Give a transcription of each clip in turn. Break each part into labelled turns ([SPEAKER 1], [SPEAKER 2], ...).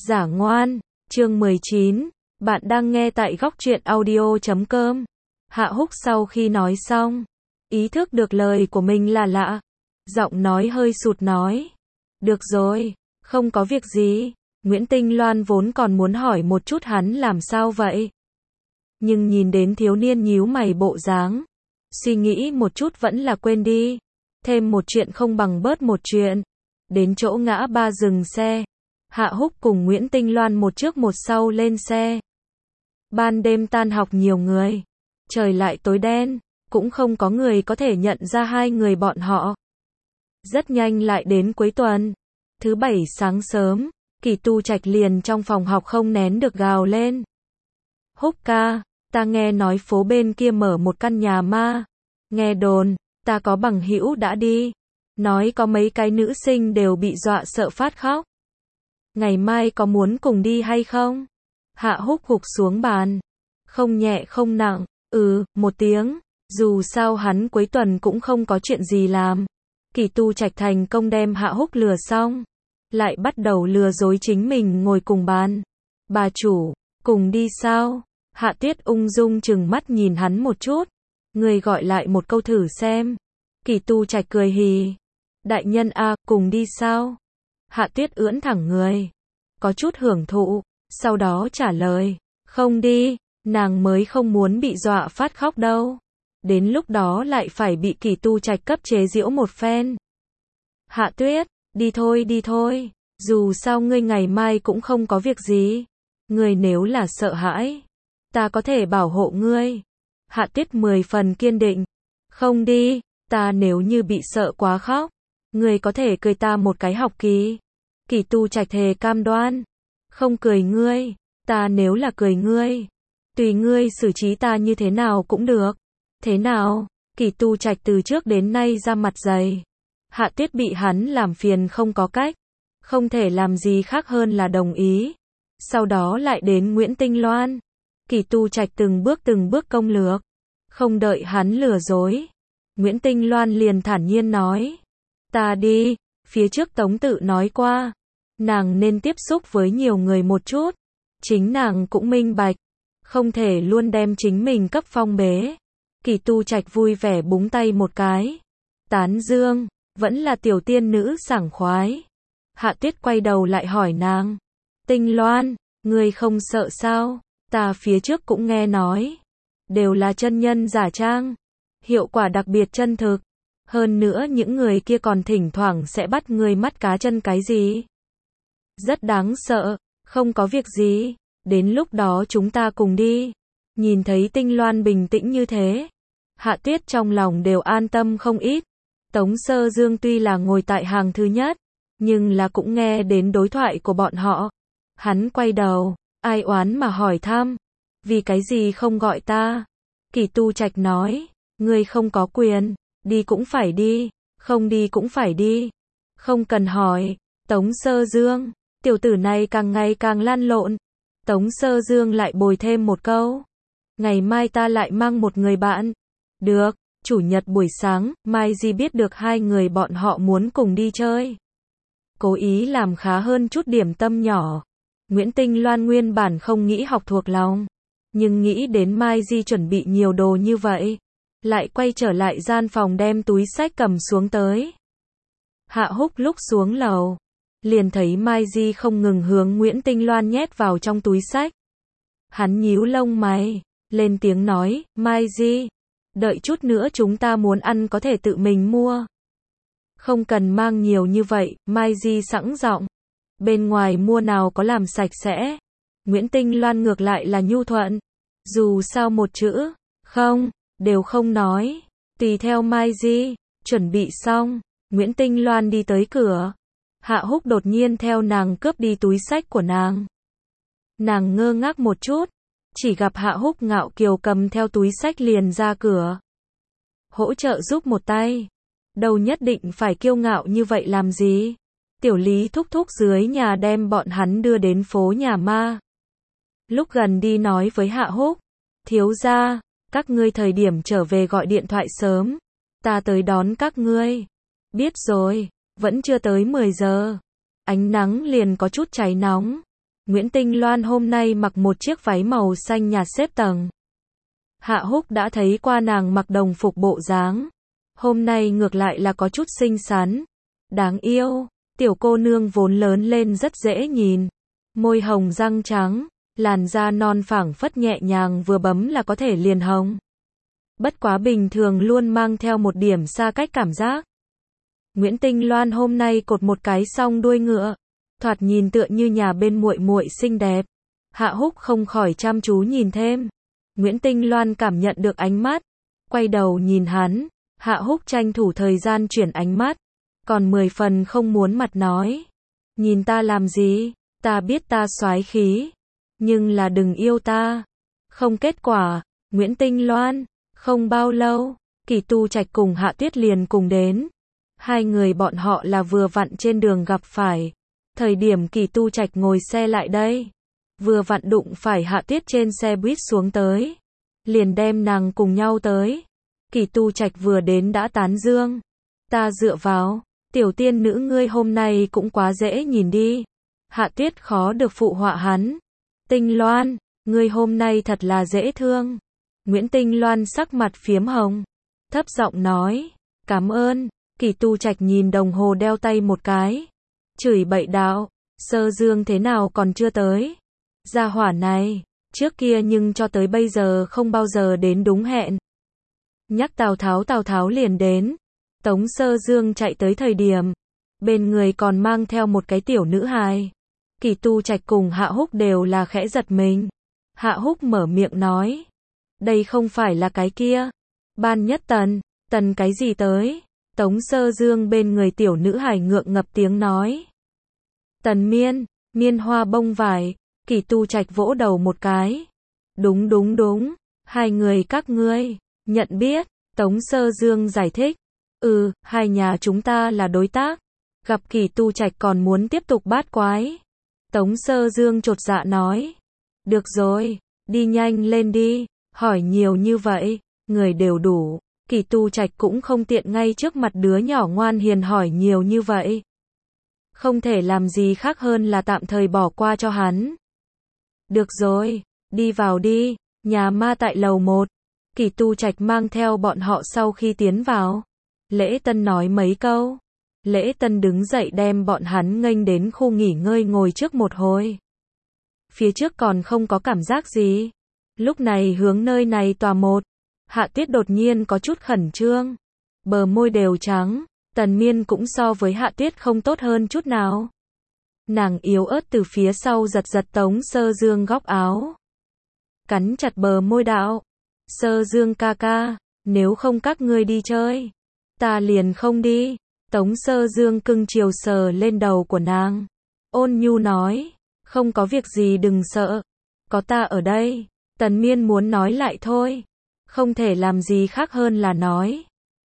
[SPEAKER 1] Giả ngoan, chương 19, bạn đang nghe tại góc truyện audio.com. Hạ Húc sau khi nói xong, ý thức được lời của mình là lạ. Giọng nói hơi sụt nói. Được rồi, không có việc gì. Nguyễn Tinh Loan vốn còn muốn hỏi một chút hắn làm sao vậy. Nhưng nhìn đến thiếu niên nhíu mày bộ dáng, suy nghĩ một chút vẫn là quên đi. Thêm một chuyện không bằng bớt một chuyện. Đến chỗ ngã ba dừng xe. Hạ Húc cùng Nguyễn Tinh Loan một trước một sau lên xe. Ban đêm tan học nhiều người. Trời lại tối đen, cũng không có người có thể nhận ra hai người bọn họ. Rất nhanh lại đến cuối tuần. Thứ bảy sáng sớm, Kỳ Tu Trạch liền trong phòng học không nén được gào lên. Húc ca, ta nghe nói phố bên kia mở một căn nhà ma. Nghe đồn, ta có bằng hữu đã đi. Nói có mấy cái nữ sinh đều bị dọa sợ phát khóc. Ngày mai có muốn cùng đi hay không? Hạ Húc gục xuống bàn. Không nhẹ không nặng, một tiếng. Dù sao hắn cuối tuần cũng không có chuyện gì làm. Kỳ Tu Trạch thành công đem Hạ Húc lừa xong. Lại bắt đầu lừa dối chính mình ngồi cùng bàn. Bà chủ, cùng đi sao? Hạ Tuyết ung dung chừng mắt nhìn hắn một chút. Người gọi lại một câu thử xem. Kỳ Tu Trạch cười hì. Đại nhân a, cùng đi sao? Hạ Tuyết ưỡn thẳng người. Có chút hưởng thụ. Sau đó trả lời. Không đi. Nàng mới không muốn bị dọa phát khóc đâu. Đến lúc đó lại phải bị Kỳ Tu Trạch cấp chế giễu một phen. Hạ Tuyết, đi thôi. Dù sao ngươi ngày mai cũng không có việc gì. Ngươi nếu là sợ hãi, ta có thể bảo hộ ngươi. Hạ Tuyết 10 phần kiên định. Không đi, ta nếu như bị sợ quá khóc, ngươi có thể cười ta một cái học kỳ. Kỳ Tu Trạch thề cam đoan. Không cười ngươi, ta nếu là cười ngươi, tùy ngươi xử trí ta như thế nào cũng được. Thế nào? Kỳ Tu Trạch từ trước đến nay ra mặt dày. Hạ Tuyết bị hắn làm phiền không có cách, không thể làm gì khác hơn là đồng ý. Sau đó lại đến Nguyễn Tinh Loan. Kỳ Tu Trạch từng bước công lược. Không đợi hắn lừa dối, Nguyễn Tinh Loan liền thản nhiên nói. Ta đi, phía trước Tống Tự nói qua. Nàng nên tiếp xúc với nhiều người một chút. Chính nàng cũng minh bạch. Không thể luôn đem chính mình cấp phong bế. Kỳ Tu Trạch vui vẻ búng tay một cái. Tán dương, vẫn là tiểu tiên nữ sảng khoái. Hạ Tuyết quay đầu lại hỏi nàng. Tinh Loan, ngươi không sợ sao? Ta phía trước cũng nghe nói. Đều là chân nhân giả trang. Hiệu quả đặc biệt chân thực. Hơn nữa những người kia còn thỉnh thoảng sẽ bắt ngươi mắt cá chân cái gì. Rất đáng sợ, không có việc gì. Đến lúc đó chúng ta cùng đi. Nhìn thấy Tinh Loan bình tĩnh như thế, Hạ Tuyết trong lòng đều an tâm không ít. Tống Sơ Dương tuy là ngồi tại hàng thứ nhất, nhưng là cũng nghe đến đối thoại của bọn họ. Hắn quay đầu, ai oán mà hỏi thăm. Vì cái gì không gọi ta? Kỳ Tu Trạch nói, ngươi không có quyền, đi cũng phải đi, không đi cũng phải đi. Không cần hỏi. Tống Sơ Dương, tiểu tử này càng ngày càng lan lộn. Tống Sơ Dương lại bồi thêm một câu. Ngày mai ta lại mang một người bạn. Được, chủ nhật buổi sáng, Mai Di biết được hai người bọn họ muốn cùng đi chơi. Cố ý làm khá hơn chút điểm tâm nhỏ. Nguyễn Tinh Loan nguyên bản không nghĩ học thuộc lòng. Nhưng nghĩ đến Mai Di chuẩn bị nhiều đồ như vậy. Lại quay trở lại gian phòng đem túi xách cầm xuống tới. Hạ Húc lúc xuống lầu. Liền thấy Mai Di không ngừng hướng Nguyễn Tinh Loan nhét vào trong túi xách. Hắn nhíu lông mày, lên tiếng nói, Mai Di, đợi chút nữa chúng ta muốn ăn có thể tự mình mua. Không cần mang nhiều như vậy, Mai Di sẵn giọng. Bên ngoài mua nào có làm sạch sẽ. Nguyễn Tinh Loan ngược lại là nhu thuận. Dù sao một chữ, không, đều không nói. Tùy theo Mai Di, chuẩn bị xong, Nguyễn Tinh Loan đi tới cửa. Hạ Húc đột nhiên theo nàng cướp đi túi xách của nàng. Nàng ngơ ngác một chút, chỉ gặp Hạ Húc ngạo kiều cầm theo túi xách liền ra cửa. Hỗ trợ giúp một tay. Đâu nhất định phải kiêu ngạo như vậy làm gì? Tiểu Lý thúc thúc dưới nhà đem bọn hắn đưa đến phố nhà ma. Lúc gần đi nói với Hạ Húc, thiếu gia, các ngươi thời điểm trở về gọi điện thoại sớm, ta tới đón các ngươi. Biết rồi, vẫn chưa tới 10 giờ. Ánh nắng liền có chút cháy nóng. Nguyễn Tinh Loan hôm nay mặc một chiếc váy màu xanh nhạt xếp tầng. Hạ Húc đã thấy qua nàng mặc đồng phục bộ dáng. Hôm nay ngược lại là có chút xinh xắn. Đáng yêu, tiểu cô nương vốn lớn lên rất dễ nhìn. Môi hồng răng trắng, làn da non phẳng phất nhẹ nhàng vừa bấm là có thể liền hồng. Bất quá bình thường luôn mang theo một điểm xa cách cảm giác. Nguyễn Tinh Loan hôm nay cột một cái song đuôi ngựa, thoạt nhìn tựa như nhà bên muội muội xinh đẹp. Hạ Húc không khỏi chăm chú nhìn thêm. Nguyễn Tinh Loan cảm nhận được ánh mắt, quay đầu nhìn hắn. Hạ Húc tranh thủ thời gian chuyển ánh mắt, còn 10 phần không muốn mặt nói. Nhìn ta làm gì? Ta biết ta soái khí, nhưng là đừng yêu ta. Không kết quả, Nguyễn Tinh Loan. Không bao lâu, Kỳ Tu Trạch cùng Hạ Tuyết liền cùng đến. Hai người bọn họ là vừa vặn trên đường gặp phải. Thời điểm Kỳ Tu Trạch ngồi xe lại đây, vừa vặn đụng phải Hạ Tuyết trên xe buýt xuống tới, liền đem nàng cùng nhau tới. Kỳ Tu Trạch vừa đến đã tán dương. Ta dựa vào, tiểu tiên nữ ngươi hôm nay cũng quá dễ nhìn đi. Hạ Tuyết khó được phụ họa hắn. Tinh Loan, ngươi hôm nay thật là dễ thương. Nguyễn Tinh Loan sắc mặt phiếm hồng, thấp giọng nói, cảm ơn. Kỳ Tu Trạch nhìn đồng hồ đeo tay một cái, chửi bậy đạo, Sơ Dương thế nào còn chưa tới? Gia hỏa này, trước kia nhưng cho tới bây giờ không bao giờ đến đúng hẹn. Nhắc Tào Tháo liền đến. Tống Sơ Dương chạy tới thời điểm, bên người còn mang theo một cái tiểu nữ hài. Kỳ Tu Trạch cùng Hạ Húc đều là khẽ giật mình. Hạ Húc mở miệng nói, đây không phải là cái kia. Ban Nhất Tần, Tần cái gì tới? Tống Sơ Dương bên người tiểu nữ hài ngượng ngập tiếng nói. Tần Miên, Miên Hoa bông vải. Kỳ Tu Trạch vỗ đầu một cái. Đúng, hai người các ngươi nhận biết. Tống Sơ Dương giải thích. Hai nhà chúng ta là đối tác. Gặp Kỳ Tu Trạch còn muốn tiếp tục bát quái. Tống Sơ Dương chột dạ nói. Được rồi, đi nhanh lên đi. Hỏi nhiều như vậy, người đều đủ. Kỳ Tu Trạch cũng không tiện ngay trước mặt đứa nhỏ ngoan hiền hỏi nhiều như vậy. Không thể làm gì khác hơn là tạm thời bỏ qua cho hắn. Được rồi, đi vào đi. Nhà ma tại lầu 1. Kỳ Tu Trạch mang theo bọn họ sau khi tiến vào. Lễ Tân nói mấy câu. Lễ Tân đứng dậy đem bọn hắn nghênh đến khu nghỉ ngơi ngồi trước một hồi. Phía trước còn không có cảm giác gì. Lúc này hướng nơi này tòa 1. Hạ Tuyết đột nhiên có chút khẩn trương. Bờ môi đều trắng. Tần Miên cũng so với Hạ Tuyết không tốt hơn chút nào. Nàng yếu ớt từ phía sau giật Tống Sơ Dương góc áo. Cắn chặt bờ môi đạo. Sơ Dương ca ca, nếu không các ngươi đi chơi, ta liền không đi. Tống Sơ Dương cưng chiều sờ lên đầu của nàng. Ôn nhu nói, không có việc gì đừng sợ. Có ta ở đây. Tần Miên muốn nói lại thôi. Không thể làm gì khác hơn là nói.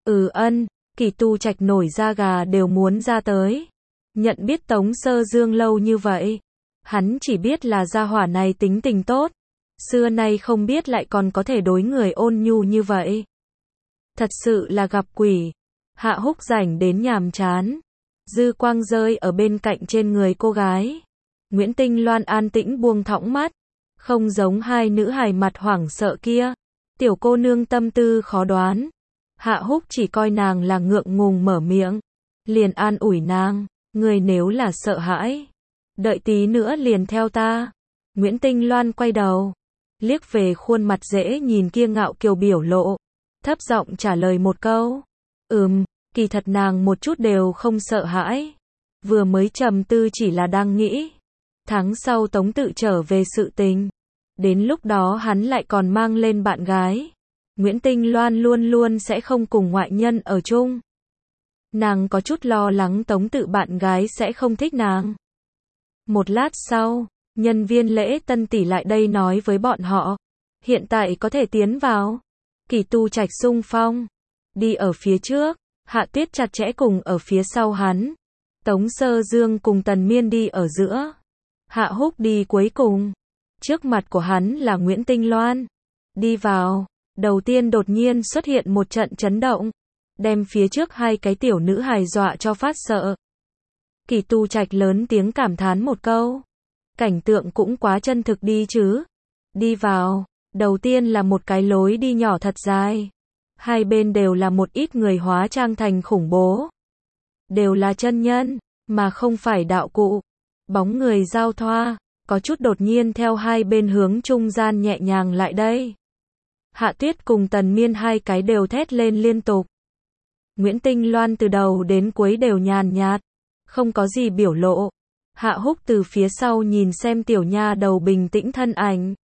[SPEAKER 1] Kỳ Tu Trạch nổi da gà đều muốn ra tới. Nhận biết Tống Sơ Dương lâu như vậy. Hắn chỉ biết là gia hỏa này tính tình tốt. Xưa nay không biết lại còn có thể đối người ôn nhu như vậy. Thật sự là gặp quỷ. Hạ Húc rảnh đến nhàm chán. Dư quang rơi ở bên cạnh trên người cô gái. Nguyễn Tinh Loan an tĩnh buông thõng mắt. Không giống hai nữ hài mặt hoảng sợ kia. Tiểu cô nương tâm tư khó đoán. Hạ Húc chỉ coi nàng là ngượng ngùng mở miệng. Liền an ủi nàng. Người nếu là sợ hãi, đợi tí nữa liền theo ta. Nguyễn Tinh Loan quay đầu. Liếc về khuôn mặt dễ nhìn kia ngạo kiều biểu lộ. Thấp giọng trả lời một câu. Kỳ thật nàng một chút đều không sợ hãi. Vừa mới trầm tư chỉ là đang nghĩ. Tháng sau Tống Tự trở về sự tình. Đến lúc đó hắn lại còn mang lên bạn gái. Nguyễn Tinh Loan luôn luôn sẽ không cùng ngoại nhân ở chung. Nàng có chút lo lắng Tống Tự bạn gái sẽ không thích nàng. Một lát sau, nhân viên lễ tân tỷ lại đây nói với bọn họ. Hiện tại có thể tiến vào. Kỳ Tu Trạch xung phong. Đi ở phía trước. Hạ Tuyết chặt chẽ cùng ở phía sau hắn. Tống Sơ Dương cùng Tần Miên đi ở giữa. Hạ Húc đi cuối cùng. Trước mặt của hắn là Nguyễn Tinh Loan. Đi vào. Đầu tiên đột nhiên xuất hiện một trận chấn động. Đem phía trước hai cái tiểu nữ hài dọa cho phát sợ. Kỳ Tu Trạch lớn tiếng cảm thán một câu. Cảnh tượng cũng quá chân thực đi chứ. Đi vào, đầu tiên là một cái lối đi nhỏ thật dài. Hai bên đều là một ít người hóa trang thành khủng bố. Đều là chân nhân, mà không phải đạo cụ. Bóng người giao thoa, có chút đột nhiên theo hai bên hướng trung gian nhẹ nhàng lại đây. Hạ Tuyết cùng Tần Miên hai cái đều thét lên liên tục. Nguyễn Tinh Loan từ đầu đến cuối đều nhàn nhạt, không có gì biểu lộ. Hạ Húc từ phía sau nhìn xem tiểu nha đầu bình tĩnh thân ảnh.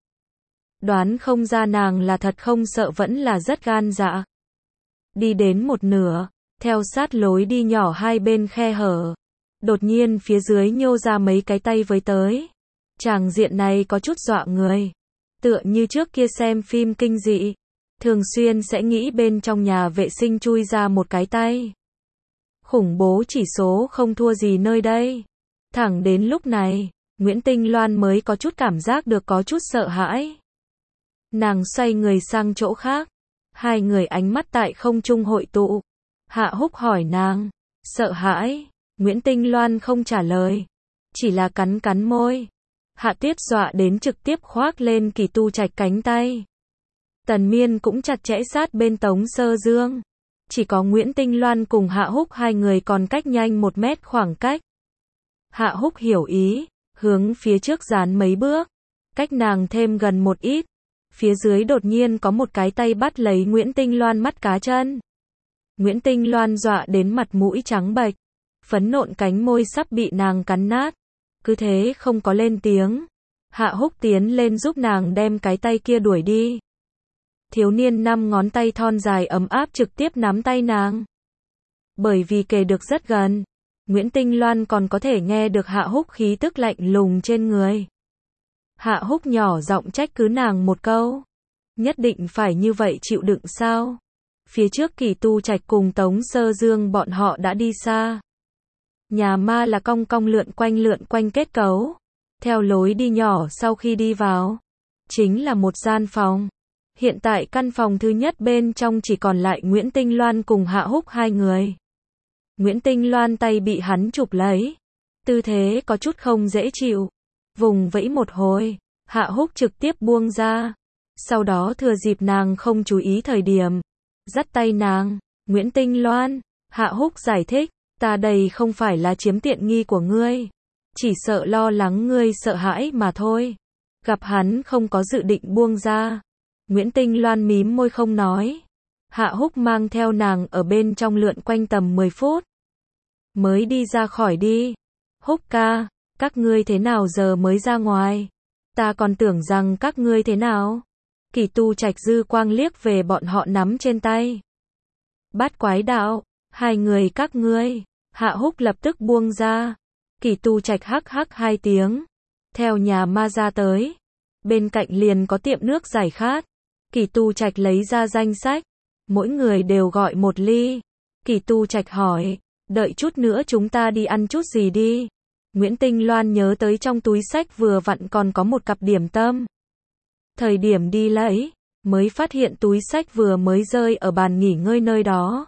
[SPEAKER 1] Đoán không ra nàng là thật không sợ vẫn là rất gan dạ. Đi đến một nửa, theo sát lối đi nhỏ hai bên khe hở. Đột nhiên phía dưới nhô ra mấy cái tay với tới. Tràng diện này có chút dọa người. Tựa như trước kia xem phim kinh dị. Thường xuyên sẽ nghĩ bên trong nhà vệ sinh chui ra một cái tay. Khủng bố chỉ số không thua gì nơi đây. Thẳng đến lúc này, Nguyễn Tinh Loan mới có chút cảm giác được có chút sợ hãi. Nàng xoay người sang chỗ khác. Hai người ánh mắt tại không trung hội tụ. Hạ Húc hỏi nàng, sợ hãi. Nguyễn Tinh Loan không trả lời. Chỉ là cắn cắn môi. Hạ Tuyết dọa đến trực tiếp khoác lên Kỳ Tu Trạch cánh tay. Tần Miên cũng chặt chẽ sát bên Tống Sơ Dương. Chỉ có Nguyễn Tinh Loan cùng Hạ Húc hai người còn cách nhanh 1 mét khoảng cách. Hạ Húc hiểu ý, hướng phía trước dán mấy bước. Cách nàng thêm gần một ít. Phía dưới đột nhiên có một cái tay bắt lấy Nguyễn Tinh Loan mắt cá chân. Nguyễn Tinh Loan dọa đến mặt mũi trắng bệch. Phấn nộn cánh môi sắp bị nàng cắn nát. Cứ thế không có lên tiếng. Hạ Húc tiến lên giúp nàng đem cái tay kia đuổi đi. Thiếu niên 5 ngón tay thon dài ấm áp trực tiếp nắm tay nàng. Bởi vì kề được rất gần, Nguyễn Tinh Loan còn có thể nghe được Hạ Húc khí tức lạnh lùng trên người. Hạ Húc nhỏ giọng trách cứ nàng một câu. Nhất định phải như vậy chịu đựng sao? Phía trước Kỳ Tu Trạch cùng Tống Sơ Dương bọn họ đã đi xa. Nhà ma là cong cong lượn quanh kết cấu. Theo lối đi nhỏ sau khi đi vào, chính là một gian phòng. Hiện tại căn phòng thứ nhất bên trong chỉ còn lại Nguyễn Tinh Loan cùng Hạ Húc hai người. Nguyễn Tinh Loan tay bị hắn chụp lấy. Tư thế có chút không dễ chịu. Vùng vẫy một hồi, Hạ Húc trực tiếp buông ra. Sau đó thừa dịp nàng không chú ý thời điểm. Dắt tay nàng, Nguyễn Tinh Loan, Hạ Húc giải thích. Ta đây không phải là chiếm tiện nghi của ngươi. Chỉ sợ lo lắng ngươi sợ hãi mà thôi. Gặp hắn không có dự định buông ra. Nguyễn Tinh Loan mím môi không nói. Hạ Húc mang theo nàng ở bên trong lượn quanh tầm 10 phút. Mới đi ra khỏi đi. Húc ca, các ngươi thế nào giờ mới ra ngoài? Ta còn tưởng rằng các ngươi thế nào? Kỳ Tu Trạch dư quang liếc về bọn họ nắm trên tay. Bát Quái Đạo, hai người các ngươi. Hạ Húc lập tức buông ra. Kỳ Tu Trạch hắc hắc 2 tiếng. Theo nhà ma ra tới. Bên cạnh liền có tiệm nước giải khát. Kỳ Tu Trạch lấy ra danh sách. Mỗi người đều gọi 1 ly. Kỳ Tu Trạch hỏi. Đợi chút nữa chúng ta đi ăn chút gì đi. Nguyễn Tinh Loan nhớ tới trong túi sách vừa vặn còn có một cặp điểm tâm. Thời điểm đi lấy, mới phát hiện túi sách vừa mới rơi ở bàn nghỉ ngơi nơi đó.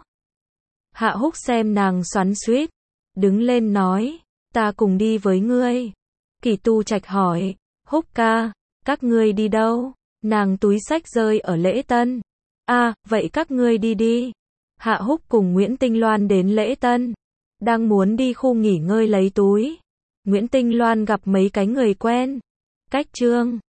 [SPEAKER 1] Hạ Húc xem nàng xoắn xuýt, đứng lên nói, ta cùng đi với ngươi. Kỳ Tu Trạch hỏi, Húc ca, các ngươi đi đâu? Nàng túi sách rơi ở Lễ Tân. Vậy các ngươi đi đi. Hạ Húc cùng Nguyễn Tinh Loan đến Lễ Tân. Đang muốn đi khu nghỉ ngơi lấy túi. Nguyễn Tinh Loan gặp mấy cái người quen. Cách Trương